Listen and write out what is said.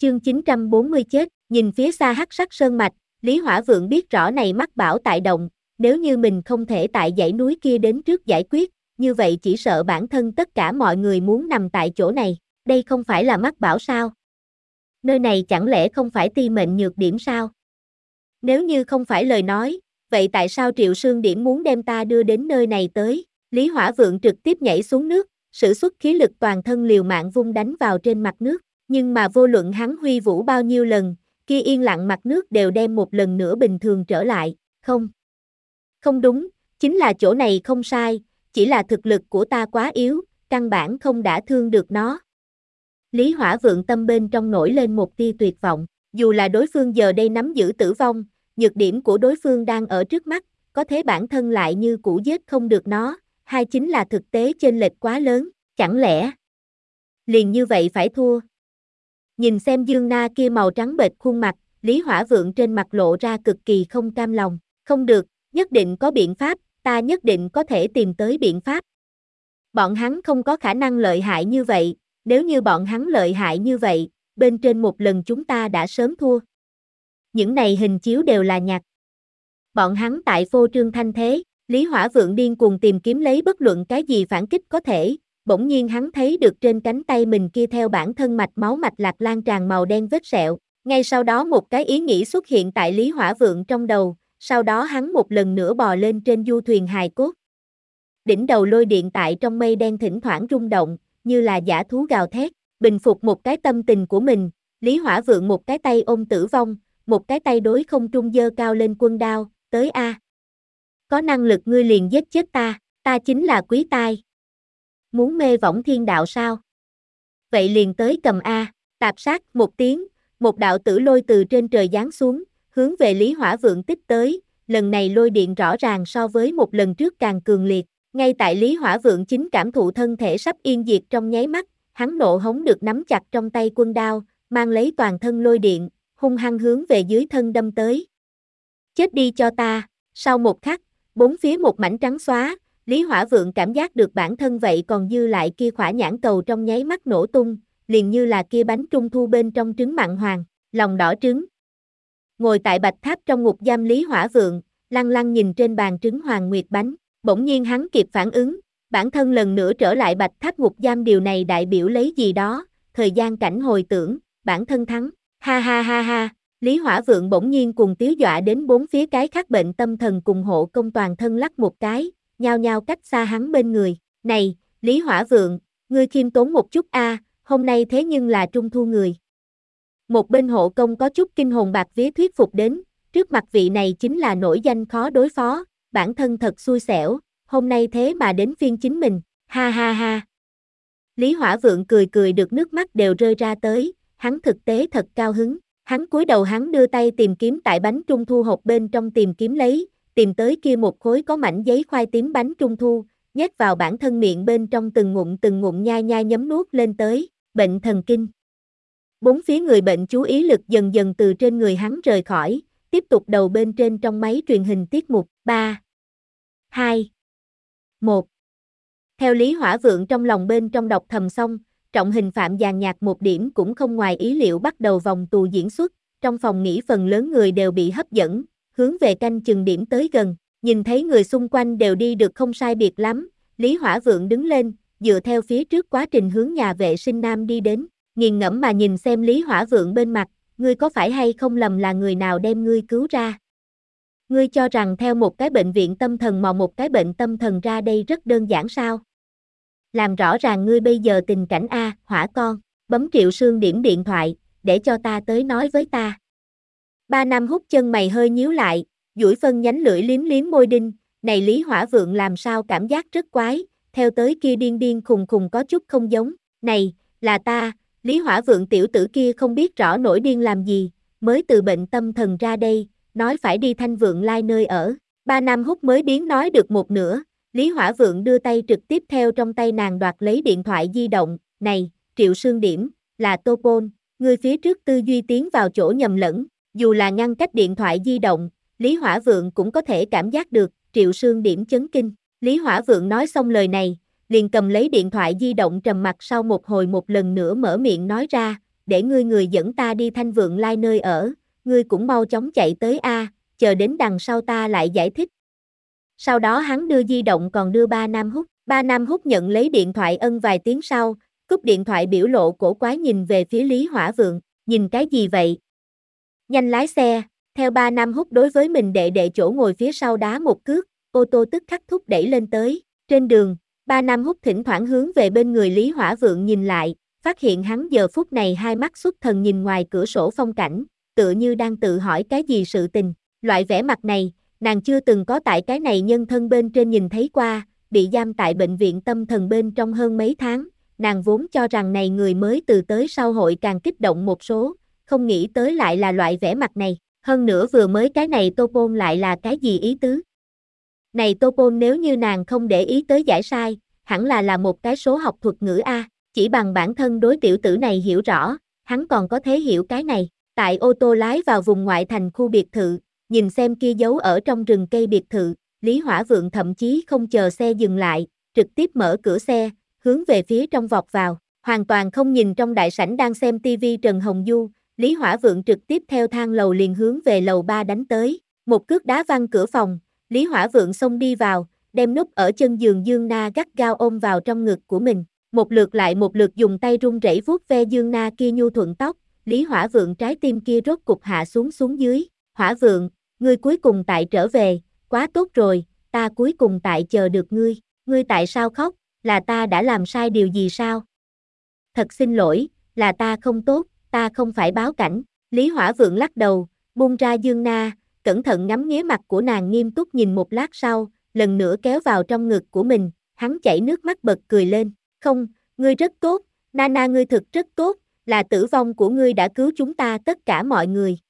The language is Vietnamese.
Chương 940 chết, nhìn phía xa hắc sắc sơn mạch, Lý Hỏa Vượng biết rõ này mắc bảo tại động, nếu như mình không thể tại dãy núi kia đến trước giải quyết, như vậy chỉ sợ bản thân tất cả mọi người muốn nằm tại chỗ này, đây không phải là mắc bảo sao? Nơi này chẳng lẽ không phải ti mệnh nhược điểm sao? Nếu như không phải lời nói, vậy tại sao Triệu Sương Điểm muốn đem ta đưa đến nơi này tới? Lý Hỏa Vượng trực tiếp nhảy xuống nước, sử xuất khí lực toàn thân liều mạng vung đánh vào trên mặt nước, nhưng mà vô luận hắn huy vũ bao nhiêu lần, kia yên lặng mặt nước đều đem một lần nữa bình thường trở lại, không đúng, chính là chỗ này không sai, chỉ là thực lực của ta quá yếu, căn bản không đả thương được nó. Lý Hỏa Vượng tâm bên trong nổi lên một tia tuyệt vọng, dù là đối phương giờ đây nắm giữ tử vong, nhược điểm của đối phương đang ở trước mắt, có thế bản thân lại như cũ giết không được nó, hay chính là thực tế chênh lệch quá lớn, chẳng lẽ liền như vậy phải thua? Nhìn xem Dương Na kia màu trắng bệch khuôn mặt, Lý Hỏa Vượng trên mặt lộ ra cực kỳ không cam lòng, không được, nhất định có biện pháp, ta nhất định có thể tìm tới biện pháp. Bọn hắn không có khả năng lợi hại như vậy, nếu như bọn hắn lợi hại như vậy, bên trên một lần chúng ta đã sớm thua. Những này hình chiếu đều là nhạc. Bọn hắn tại phô trương thanh thế, Lý Hỏa Vượng điên cuồng tìm kiếm lấy bất luận cái gì phản kích có thể, bỗng nhiên hắn thấy được trên cánh tay mình kia theo bản thân mạch máu mạch lạc lan tràn màu đen vết sẹo, ngay sau đó một cái ý nghĩ xuất hiện tại Lý Hỏa Vượng trong đầu, sau đó hắn một lần nữa bò lên trên du thuyền hài cốt. Đỉnh đầu lôi điện tại trong mây đen thỉnh thoảng rung động, như là dã thú gào thét, bình phục một cái tâm tình của mình, Lý Hỏa Vượng một cái tay ôm tử vong, một cái tay đối không trung giơ cao lên quân đao, tới a. Có năng lực ngươi liền giết chết ta chính là Quý Tai. Muốn mê võng thiên đạo sao? Vậy liền tới cầm a, tạp sát một tiếng, một đạo tử lôi từ trên trời giáng xuống, hướng về Lý Hỏa Vượng tích tới, lần này lôi điện rõ ràng so với một lần trước càng cường liệt, ngay tại Lý Hỏa Vượng chính cảm thụ thân thể sắp yên diệt trong nháy mắt, hắn nộ hống được nắm chặt trong tay quân đao, mang lấy toàn thân lôi điện, hung hăng hướng về dưới thân đâm tới. Chết đi cho ta, sau một khắc, bốn phía một mảnh trắng xóa, Lý Hỏa Vượng cảm giác được bản thân vậy còn dư lại kia khỏa nhãn cầu trong nháy mắt nổ tung, liền như là kia bánh trung thu bên trong trứng mặn hoàng, lòng đỏ trứng. Ngồi tại bạch tháp trong ngục giam Lý Hỏa Vượng, lăng lăng nhìn trên bàn trứng hoàng nguyệt bánh, bỗng nhiên hắn kịp phản ứng, bản thân lần nữa trở lại bạch tháp ngục giam điều này đại biểu lấy gì đó, thời gian cảnh hồi tưởng, bản thân thắng, ha ha ha ha, Lý Hỏa Vượng bỗng nhiên cùng tiếu dọa đến bốn phía cái khác bệnh tâm thần cùng hộ công toàn thân lắc một cái, nhao nhao cách xa hắn bên người, này, Lý Hỏa Vượng, ngươi khiêm tốn một chút a, hôm nay thế nhưng là trung thu người. Một bên hộ công có chút kinh hồn bạc vía thuyết phục đến, trước mặt vị này chính là nổi danh khó đối phó, bản thân thật xui xẻo, hôm nay thế mà đến phiên chính mình, ha ha ha. Lý Hỏa Vượng cười cười được nước mắt đều rơi ra tới, hắn thực tế thật cao hứng, hắn cúi đầu hắn đưa tay tìm kiếm tại bánh trung thu hộp bên trong tìm kiếm lấy, tìm tới kia một khối có mảnh giấy khoai tím bánh trung thu, nhét vào bản thân miệng bên trong từng ngụm nhai nhai nhấm nuốt lên tới, bệnh thần kinh. Bốn phía người bệnh chú ý lực dần dần từ trên người hắn rời khỏi, tiếp tục đầu bên trên trong máy truyền hình tiết mục, 3, 2, 1. Theo Lý Hỏa Vượng trong lòng bên trong đọc thầm xong, trọng hình phạm dàn nhạc một điểm cũng không ngoài ý liệu bắt đầu vòng tù diễn xuất, trong phòng nghỉ phần lớn người đều bị hấp dẫn, hướng về canh chừng điểm tới gần, nhìn thấy người xung quanh đều đi được không sai biệt lắm, Lý Hỏa Vượng đứng lên, dựa theo phía trước quá trình hướng nhà vệ sinh nam đi đến, nghiền ngẫm mà nhìn xem Lý Hỏa Vượng bên mặt, ngươi có phải hay không lầm là người nào đem ngươi cứu ra? Ngươi cho rằng theo một cái bệnh viện tâm thần mò một cái bệnh tâm thần ra đây rất đơn giản sao? Làm rõ ràng ngươi bây giờ tình cảnh a, Hỏa con, bấm Triệu Sương Điểm điện thoại, để cho ta tới nói với ta. Ba Nam hút chân mày hơi nhíu lại, duỗi phân nhánh lưỡi liếm liếm môi đinh, này Lý Hỏa Vượng làm sao cảm giác rất quái, theo tới kia điên điên khùng khùng có chút không giống, này, là ta, Lý Hỏa Vượng tiểu tử kia không biết rõ nổi điên làm gì, mới từ bệnh tâm thần ra đây, nói phải đi Thanh Vượng Lai nơi ở, Ba Nam hút mới biến nói được một nửa, Lý Hỏa Vượng đưa tay trực tiếp theo trong tay nàng đoạt lấy điện thoại di động, này, Triệu Sương Điểm, là Topol, ngươi phía trước tư duy tiến vào chỗ nhầm lẫn, dù là ngăn cách điện thoại di động, Lý Hỏa Vượng cũng có thể cảm giác được, Triệu Sương Điểm chấn kinh, Lý Hỏa Vượng nói xong lời này, liền cầm lấy điện thoại di động trầm mặc sau một hồi một lần nữa mở miệng nói ra, để ngươi người dẫn ta đi Thanh Vượng Lai nơi ở, ngươi cũng mau chóng chạy tới a, chờ đến đằng sau ta lại giải thích. Sau đó hắn đưa di động còn đưa ba Nam Húc. Ba Nam Húc nhận lấy điện thoại ân vài tiếng sau, cúp điện thoại biểu lộ cổ quái nhìn về phía Lý Hỏa Vượng, nhìn cái gì vậy? Nhanh lái xe, theo ba Nam Húc đối với mình đệ đệ chỗ ngồi phía sau đá một cước, ô tô tức khắc thúc đẩy lên tới. Trên đường, ba Nam Húc thỉnh thoảng hướng về bên người Lý Hỏa Vượng nhìn lại, phát hiện hắn giờ phút này hai mắt xuất thần nhìn ngoài cửa sổ phong cảnh, tựa như đang tự hỏi cái gì sự tình. Loại vẻ mặt này, nàng chưa từng có tại cái này nhân thân bên trên nhìn thấy qua, bị giam tại bệnh viện tâm thần bên trong hơn mấy tháng, nàng vốn cho rằng này người mới từ tới sau hội càng kích động một số, không nghĩ tới lại là loại vẻ mặt này, hơn nữa vừa mới cái này Topon lại là cái gì ý tứ? Này Topon nếu như nàng không để ý tới giải sai, hẳn là một cái số học thuật ngữ A, chỉ bằng bản thân đối tiểu tử này hiểu rõ, hắn còn có thể hiểu cái này, tại ô tô lái vào vùng ngoại thành khu biệt thự, nhìn xem kia giấu ở trong rừng cây biệt thự, Lý Hỏa Vượng thậm chí không chờ xe dừng lại, trực tiếp mở cửa xe, hướng về phía trong vọt vào, hoàn toàn không nhìn trong đại sảnh đang xem tivi Trần Hồng Du, Lý Hỏa Vượng trực tiếp theo thang lầu liền hướng về lầu 3 đánh tới, một cước đá văng cửa phòng, Lý Hỏa Vượng xông đi vào, đem núp ở chân giường Dương Na gắt gao ôm vào trong ngực của mình, một lượt lại một lượt dùng tay run rẩy vuốt ve Dương Na kia nhu thuận tóc, Lý Hỏa Vượng trái tim kia rốt cục hạ xuống dưới, Hỏa Vượng, ngươi cuối cùng tại trở về, quá tốt rồi, ta cuối cùng tại chờ được ngươi tại sao khóc, là ta đã làm sai điều gì sao? Thật xin lỗi, là ta không tốt, ta không phải báo cảnh, Lý Hỏa Vượng lắc đầu, buông ra Dương Na, cẩn thận ngắm nghía mặt của nàng nghiêm túc nhìn một lát sau, lần nữa kéo vào trong ngực của mình, hắn chảy nước mắt bật cười lên, không, ngươi rất tốt, Nana ngươi thực rất tốt, là tử vong của ngươi đã cứu chúng ta tất cả mọi người,